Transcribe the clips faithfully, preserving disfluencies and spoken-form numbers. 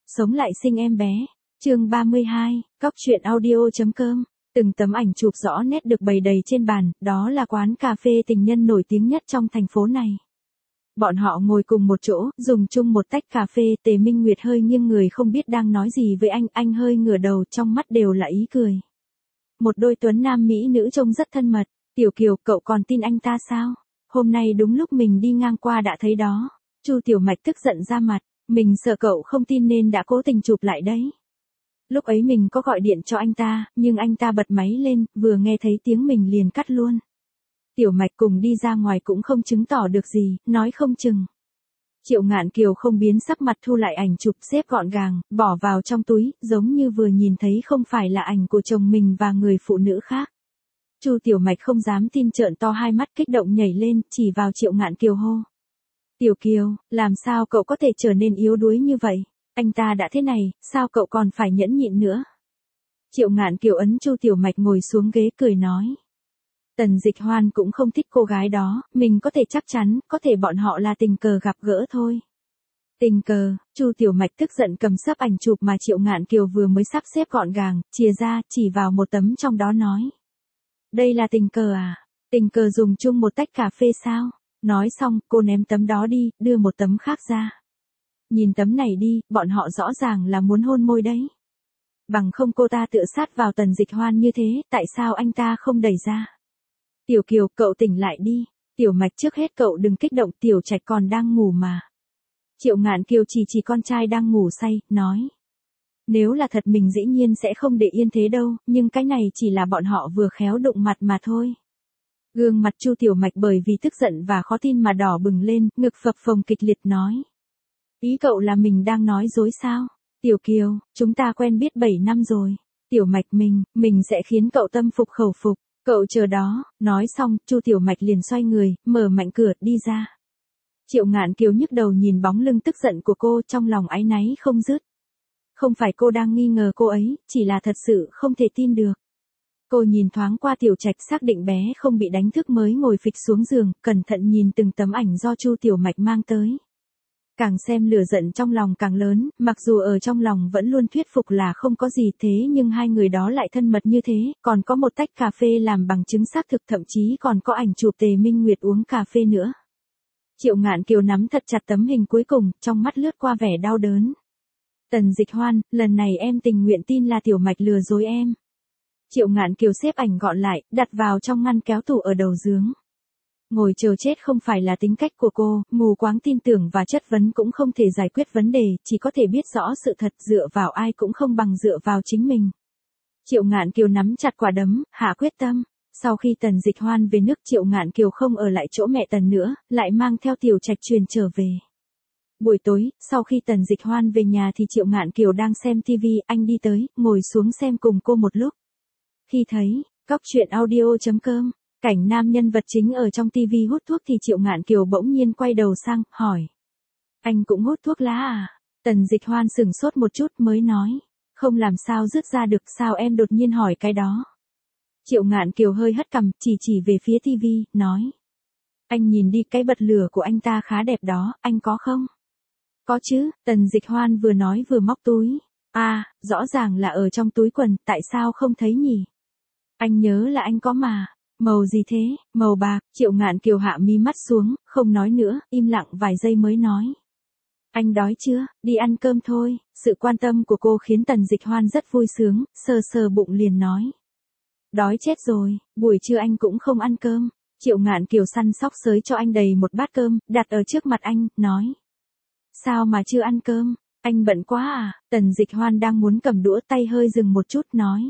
sống lại sinh em bé. Chương ba mươi hai, cóc truyện audio.com. Từng tấm ảnh chụp rõ nét được bày đầy trên bàn, đó là quán cà phê tình nhân nổi tiếng nhất trong thành phố này. Bọn họ ngồi cùng một chỗ, dùng chung một tách cà phê. Tề Minh Nguyệt hơi nghiêng người không biết đang nói gì với anh, anh hơi ngửa đầu, trong mắt đều là ý cười. Một đôi tuấn nam mỹ nữ trông rất thân mật. Tiểu Kiều, cậu còn tin anh ta sao? Hôm nay đúng lúc mình đi ngang qua đã thấy đó. Chu Tiểu Mạch tức giận ra mặt, mình sợ cậu không tin nên đã cố tình chụp lại đấy. Lúc ấy mình có gọi điện cho anh ta, nhưng anh ta bật máy lên, vừa nghe thấy tiếng mình liền cắt luôn. Tiểu Mạch cùng đi ra ngoài cũng không chứng tỏ được gì, nói không chừng. Triệu Ngạn Kiều không biến sắc mặt, thu lại ảnh chụp xếp gọn gàng, bỏ vào trong túi, giống như vừa nhìn thấy không phải là ảnh của chồng mình và người phụ nữ khác. Chu Tiểu Mạch không dám tin, trợn to hai mắt, kích động nhảy lên, chỉ vào Triệu Ngạn Kiều hô. Tiểu Kiều, làm sao cậu có thể trở nên yếu đuối như vậy? Anh ta đã thế này, sao cậu còn phải nhẫn nhịn nữa? Triệu Ngạn Kiều ấn Chu Tiểu Mạch ngồi xuống ghế cười nói. Tần Dịch Hoan cũng không thích cô gái đó, mình có thể chắc chắn, có thể bọn họ là tình cờ gặp gỡ thôi. Tình cờ? Chu Tiểu Mạch tức giận cầm sấp ảnh chụp mà Triệu Ngạn Kiều vừa mới sắp xếp gọn gàng, chìa ra, chỉ vào một tấm trong đó nói. Đây là tình cờ à? Tình cờ dùng chung một tách cà phê sao? Nói xong, cô ném tấm đó đi, đưa một tấm khác ra. Nhìn tấm này đi, bọn họ rõ ràng là muốn hôn môi đấy. Bằng không cô ta tựa sát vào Tần Dịch Hoan như thế, tại sao anh ta không đẩy ra? Tiểu Kiều, cậu tỉnh lại đi. Tiểu Mạch, trước hết cậu đừng kích động, Tiểu Trạch còn đang ngủ mà. Triệu Ngạn Kiều chỉ chỉ con trai đang ngủ say, nói. Nếu là thật mình dĩ nhiên sẽ không để yên thế đâu, nhưng cái này chỉ là bọn họ vừa khéo đụng mặt mà thôi. Gương mặt Chu Tiểu Mạch bởi vì tức giận và khó tin mà đỏ bừng lên, ngực phập phồng kịch liệt nói. Ý cậu là mình đang nói dối sao? Tiểu Kiều, chúng ta quen biết bảy năm rồi. Tiểu Mạch, mình, mình sẽ khiến cậu tâm phục khẩu phục. Cậu chờ đó. Nói xong, Chu Tiểu Mạch liền xoay người, mở mạnh cửa, đi ra. Triệu Ngạn Kiều nhức đầu nhìn bóng lưng tức giận của cô, trong lòng áy náy không dứt. Không phải cô đang nghi ngờ cô ấy, chỉ là thật sự không thể tin được. Cô nhìn thoáng qua Tiểu Trạch, xác định bé không bị đánh thức mới ngồi phịch xuống giường, cẩn thận nhìn từng tấm ảnh do Chu Tiểu Mạch mang tới. Càng xem lửa giận trong lòng càng lớn, mặc dù ở trong lòng vẫn luôn thuyết phục là không có gì, thế nhưng hai người đó lại thân mật như thế, còn có một tách cà phê làm bằng chứng xác thực, thậm chí còn có ảnh chụp Tề Minh Nguyệt uống cà phê nữa. Triệu Ngạn Kiều nắm thật chặt tấm hình cuối cùng, trong mắt lướt qua vẻ đau đớn. Tần Dịch Hoan, lần này em tình nguyện tin là Tiểu Mạch lừa dối em. Triệu Ngạn Kiều xếp ảnh gọn lại, đặt vào trong ngăn kéo tủ ở đầu giường. Ngồi chờ chết không phải là tính cách của cô, mù quáng tin tưởng và chất vấn cũng không thể giải quyết vấn đề, chỉ có thể biết rõ sự thật, dựa vào ai cũng không bằng dựa vào chính mình. Triệu Ngạn Kiều nắm chặt quả đấm, hạ quyết tâm. Sau khi Tần Dịch Hoan về nước, Triệu Ngạn Kiều không ở lại chỗ mẹ Tần nữa, lại mang theo Tiểu Trạch truyền trở về. Buổi tối, sau khi Tần Dịch Hoan về nhà thì Triệu Ngạn Kiều đang xem tivi, anh đi tới, ngồi xuống xem cùng cô một lúc. Khi thấy, cóc truyện audio.com, cảnh nam nhân vật chính ở trong tivi hút thuốc thì Triệu Ngạn Kiều bỗng nhiên quay đầu sang, hỏi. Anh cũng hút thuốc lá à? Tần Dịch Hoan sửng sốt một chút mới nói. Không làm sao dứt ra được, sao em đột nhiên hỏi cái đó? Triệu Ngạn Kiều hơi hất cằm, chỉ chỉ về phía tivi, nói. Anh nhìn đi, cái bật lửa của anh ta khá đẹp đó, anh có không? Có chứ, Tần Dịch Hoan vừa nói vừa móc túi. À, rõ ràng là ở trong túi quần, tại sao không thấy nhỉ? Anh nhớ là anh có mà. Màu gì thế? Màu bạc. Triệu Ngạn Kiều hạ mi mắt xuống, không nói nữa, im lặng vài giây mới nói. Anh đói chưa? Đi ăn cơm thôi. Sự quan tâm của cô khiến Tần Dịch Hoan rất vui sướng, sờ sờ bụng liền nói. Đói chết rồi, buổi trưa anh cũng không ăn cơm. Triệu Ngạn Kiều săn sóc xới cho anh đầy một bát cơm, đặt ở trước mặt anh, nói. Sao mà chưa ăn cơm? Anh bận quá à? Tần Dịch Hoan đang muốn cầm đũa, tay hơi dừng một chút, nói.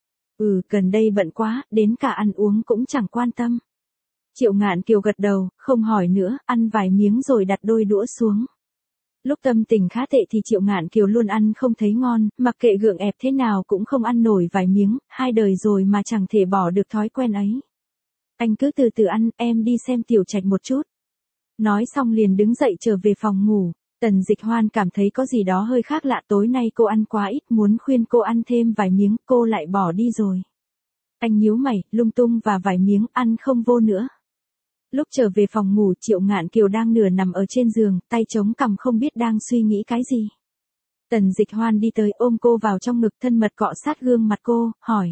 Ừ, gần đây bận quá, đến cả ăn uống cũng chẳng quan tâm. Triệu Ngạn Kiều gật đầu, không hỏi nữa, ăn vài miếng rồi đặt đôi đũa xuống. Lúc tâm tình khá tệ thì Triệu Ngạn Kiều luôn ăn không thấy ngon, mặc kệ gượng ép thế nào cũng không ăn nổi vài miếng, hai đời rồi mà chẳng thể bỏ được thói quen ấy. Anh cứ từ từ ăn, em đi xem Tiểu Trạch một chút. Nói xong liền đứng dậy trở về phòng ngủ. Tần Dịch Hoan cảm thấy có gì đó hơi khác lạ, tối nay cô ăn quá ít, muốn khuyên cô ăn thêm vài miếng, cô lại bỏ đi rồi. Anh nhíu mày, lung tung và vài miếng, ăn không vô nữa. Lúc trở về phòng ngủ, Triệu Ngạn Kiều đang nửa nằm ở trên giường, tay chống cằm không biết đang suy nghĩ cái gì. Tần Dịch Hoan đi tới ôm cô vào trong ngực, thân mật cọ sát gương mặt cô, hỏi.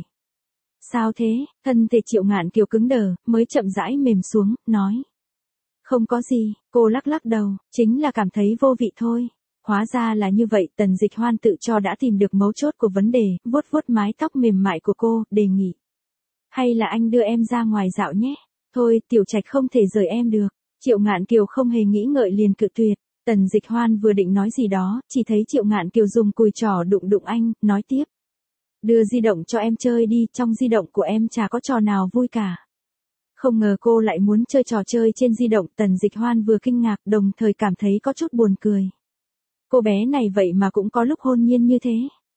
Sao thế? Thân thể Triệu Ngạn Kiều cứng đờ, mới chậm rãi mềm xuống, nói. Không có gì, cô lắc lắc đầu, chính là cảm thấy vô vị thôi. Hóa ra là như vậy, Tần Dịch Hoan tự cho đã tìm được mấu chốt của vấn đề, vuốt vuốt mái tóc mềm mại của cô, đề nghị. Hay là anh đưa em ra ngoài dạo nhé? Thôi, Tiểu Trạch không thể rời em được. Triệu Ngạn Kiều không hề nghĩ ngợi liền cự tuyệt. Tần Dịch Hoan vừa định nói gì đó, chỉ thấy Triệu Ngạn Kiều dùng cùi trỏ đụng đụng anh, nói tiếp. Đưa di động cho em chơi đi, trong di động của em chả có trò nào vui cả. Không ngờ cô lại muốn chơi trò chơi trên di động, Tần Dịch Hoan vừa kinh ngạc đồng thời cảm thấy có chút buồn cười. Cô bé này vậy mà cũng có lúc hôn nhiên như thế.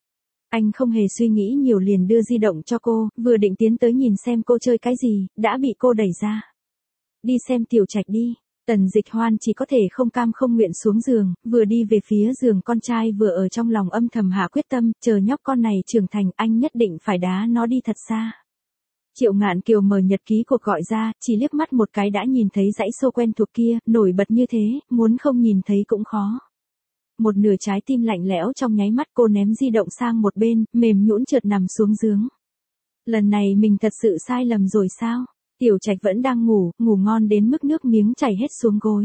Anh không hề suy nghĩ nhiều liền đưa di động cho cô, vừa định tiến tới nhìn xem cô chơi cái gì, đã bị cô đẩy ra. Đi xem Tiểu Trạch đi. Tần Dịch Hoan chỉ có thể không cam không nguyện xuống giường, vừa đi về phía giường con trai vừa ở trong lòng âm thầm hạ quyết tâm, chờ nhóc con này trưởng thành anh nhất định phải đá nó đi thật xa. Triệu Ngạn Kiều mở nhật ký cuộc gọi ra, chỉ liếc mắt một cái đã nhìn thấy dãy số quen thuộc kia, nổi bật như thế, muốn không nhìn thấy cũng khó. Một nửa trái tim lạnh lẽo trong nháy mắt, cô ném di động sang một bên, mềm nhũn trượt nằm xuống giường. Lần này mình thật sự sai lầm rồi sao? Tiểu Trạch vẫn đang ngủ, ngủ ngon đến mức nước miếng chảy hết xuống gối.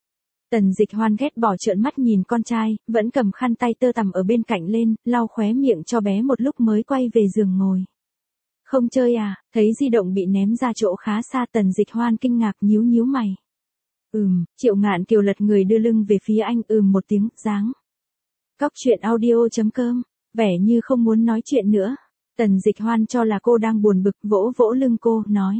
Tần Dịch Hoan ghét bỏ trợn mắt nhìn con trai, vẫn cầm khăn tay tơ tằm ở bên cạnh lên, lau khóe miệng cho bé một lúc mới quay về giường ngồi. Không chơi à? Thấy di động bị ném ra chỗ khá xa, Tần Dịch Hoan kinh ngạc nhíu nhíu mày. Ừm, Triệu Ngạn Kiều lật người đưa lưng về phía anh, ừm một tiếng, dáng. Cóc truyện audio chấm com, vẻ như không muốn nói chuyện nữa. Tần Dịch Hoan cho là cô đang buồn bực, vỗ vỗ lưng cô, nói.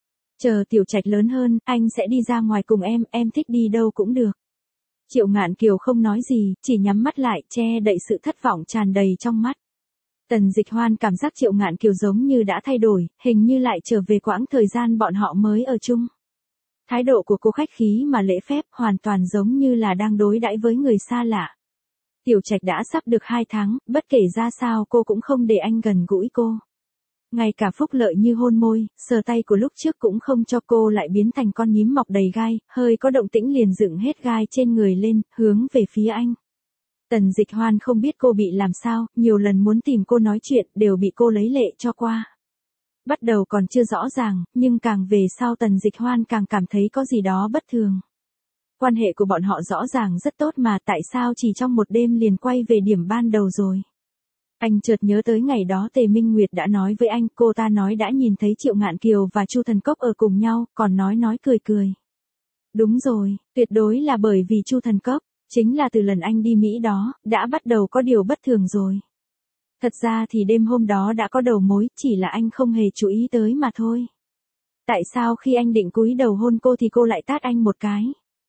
Chờ Tiểu Trạch lớn hơn, anh sẽ đi ra ngoài cùng em, em thích đi đâu cũng được. Triệu Ngạn Kiều không nói gì, chỉ nhắm mắt lại, che đậy sự thất vọng tràn đầy trong mắt. Tần Dịch Hoan cảm giác Triệu Ngạn Kiều giống như đã thay đổi, hình như lại trở về quãng thời gian bọn họ mới ở chung. Thái độ của cô khách khí mà lễ phép, hoàn toàn giống như là đang đối đãi với người xa lạ. Tiểu Trạch đã sắp được hai tháng, bất kể ra sao cô cũng không để anh gần gũi cô. Ngay cả phúc lợi như hôn môi, sờ tay của lúc trước cũng không cho, cô lại biến thành con nhím mọc đầy gai, hơi có động tĩnh liền dựng hết gai trên người lên, hướng về phía anh. Tần Dịch Hoan không biết cô bị làm sao, nhiều lần muốn tìm cô nói chuyện, đều bị cô lấy lệ cho qua. Bắt đầu còn chưa rõ ràng, nhưng càng về sau Tần Dịch Hoan càng cảm thấy có gì đó bất thường. Quan hệ của bọn họ rõ ràng rất tốt mà tại sao chỉ trong một đêm liền quay về điểm ban đầu rồi. Anh chợt nhớ tới ngày đó Tề Minh Nguyệt đã nói với anh, cô ta nói đã nhìn thấy Triệu Ngạn Kiều và Chu Thần Cốc ở cùng nhau, còn nói nói cười cười. Đúng rồi, tuyệt đối là bởi vì Chu Thần Cốc, chính là từ lần anh đi Mỹ đó, đã bắt đầu có điều bất thường rồi. Thật ra thì đêm hôm đó đã có đầu mối, chỉ là anh không hề chú ý tới mà thôi. Tại sao khi anh định cúi đầu hôn cô thì cô lại tát anh một cái?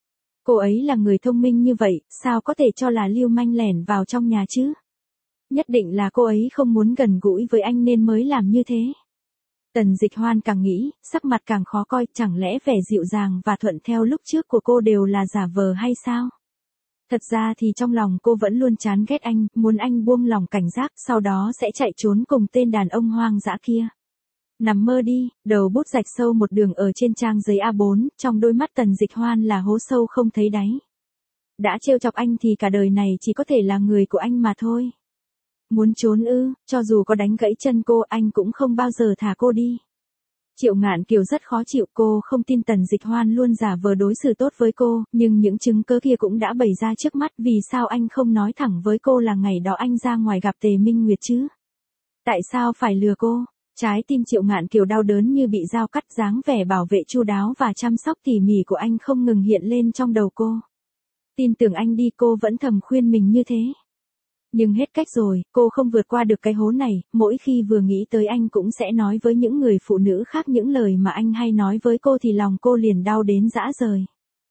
Cô ấy là người thông minh như vậy, sao có thể cho là lưu manh lẻn vào trong nhà chứ? Nhất định là cô ấy không muốn gần gũi với anh nên mới làm như thế. Tần Dịch Hoan càng nghĩ, sắc mặt càng khó coi, chẳng lẽ vẻ dịu dàng và thuận theo lúc trước của cô đều là giả vờ hay sao? Thật ra thì trong lòng cô vẫn luôn chán ghét anh, muốn anh buông lòng cảnh giác, sau đó sẽ chạy trốn cùng tên đàn ông hoang dã kia. Nằm mơ đi, đầu bút rạch sâu một đường ở trên trang giấy a bốn, trong đôi mắt Tần Dịch Hoan là hố sâu không thấy đáy. Đã trêu chọc anh thì cả đời này chỉ có thể là người của anh mà thôi. Muốn trốn ư, cho dù có đánh gãy chân cô anh cũng không bao giờ thả cô đi. Triệu Ngạn Kiều rất khó chịu, cô không tin Tần Dịch Hoan luôn giả vờ đối xử tốt với cô, nhưng những chứng cứ kia cũng đã bày ra trước mắt, vì sao anh không nói thẳng với cô là ngày đó anh ra ngoài gặp Tề Minh Nguyệt chứ? Tại sao phải lừa cô? Trái tim Triệu Ngạn Kiều đau đớn như bị dao cắt, dáng vẻ bảo vệ chu đáo và chăm sóc tỉ mỉ của anh không ngừng hiện lên trong đầu cô. Tin tưởng anh đi, cô vẫn thầm khuyên mình như thế. Nhưng hết cách rồi, cô không vượt qua được cái hố này, mỗi khi vừa nghĩ tới anh cũng sẽ nói với những người phụ nữ khác những lời mà anh hay nói với cô thì lòng cô liền đau đến rã rời.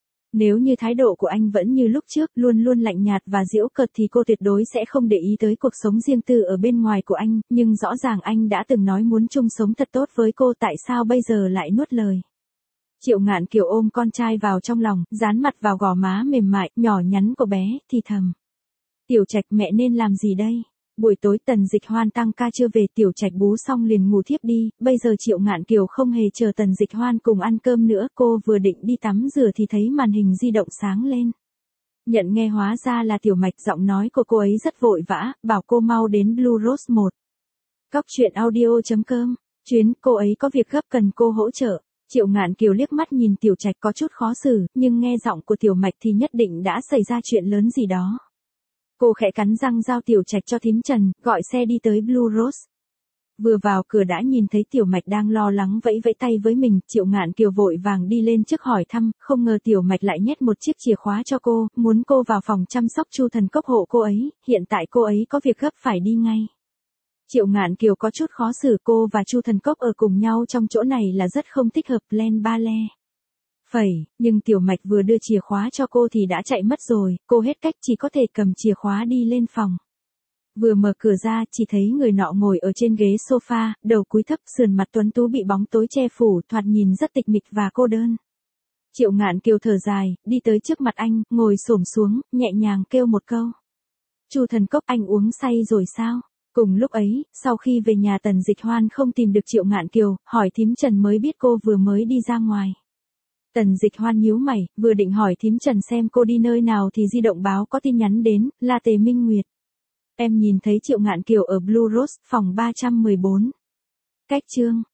Nếu như thái độ của anh vẫn như lúc trước, luôn luôn lạnh nhạt và giễu cợt thì cô tuyệt đối sẽ không để ý tới cuộc sống riêng tư ở bên ngoài của anh, nhưng rõ ràng anh đã từng nói muốn chung sống thật tốt với cô, tại sao bây giờ lại nuốt lời. Triệu Ngạn Kiều ôm con trai vào trong lòng, dán mặt vào gò má mềm mại, nhỏ nhắn của bé, thì thầm. Tiểu Trạch, mẹ nên làm gì đây? Buổi tối Tần Dịch Hoan tăng ca chưa về, Tiểu Trạch bú xong liền ngủ thiếp đi, bây giờ Triệu Ngạn Kiều không hề chờ Tần Dịch Hoan cùng ăn cơm nữa, cô vừa định đi tắm rửa thì thấy màn hình di động sáng lên. Nhận nghe hóa ra là Tiểu Mạch, giọng nói của cô ấy rất vội vã, bảo cô mau đến Blue Rose một. Cóc truyện audio chấm com, chuyến, cô ấy có việc gấp cần cô hỗ trợ. Triệu Ngạn Kiều liếc mắt nhìn Tiểu Trạch có chút khó xử, nhưng nghe giọng của Tiểu Mạch thì nhất định đã xảy ra chuyện lớn gì đó. Cô khẽ cắn răng giao Tiểu Trạch cho thím Trần, gọi xe đi tới Blue Rose. Vừa vào cửa đã nhìn thấy Tiểu Mạch đang lo lắng vẫy vẫy tay với mình, Triệu Ngạn Kiều vội vàng đi lên trước hỏi thăm, không ngờ Tiểu Mạch lại nhét một chiếc chìa khóa cho cô, muốn cô vào phòng chăm sóc Chu Thần Cốc hộ cô ấy, hiện tại cô ấy có việc gấp phải đi ngay. Triệu Ngạn Kiều có chút khó xử, cô và Chu Thần Cốc ở cùng nhau trong chỗ này là rất không thích hợp, len ba le. Phẩy, nhưng Tiểu Mạch vừa đưa chìa khóa cho cô thì đã chạy mất rồi, cô hết cách chỉ có thể cầm chìa khóa đi lên phòng. Vừa mở cửa ra, chỉ thấy người nọ ngồi ở trên ghế sofa, đầu cúi thấp, sườn mặt tuấn tú bị bóng tối che phủ, thoạt nhìn rất tịch mịch và cô đơn. Triệu Ngạn Kiều thở dài, đi tới trước mặt anh, ngồi xổm xuống, nhẹ nhàng kêu một câu. Chu Thần Cốc, anh uống say rồi sao? Cùng lúc ấy, sau khi về nhà Tần Dịch Hoan không tìm được Triệu Ngạn Kiều, hỏi thím Trần mới biết cô vừa mới đi ra ngoài. Tần Dịch Hoan nhíu mày, vừa định hỏi thím Trần xem cô đi nơi nào thì di động báo có tin nhắn đến, là Tề Minh Nguyệt. Em nhìn thấy Triệu Ngạn Kiều ở Blue Rose, phòng ba trăm mười bốn. Cách chương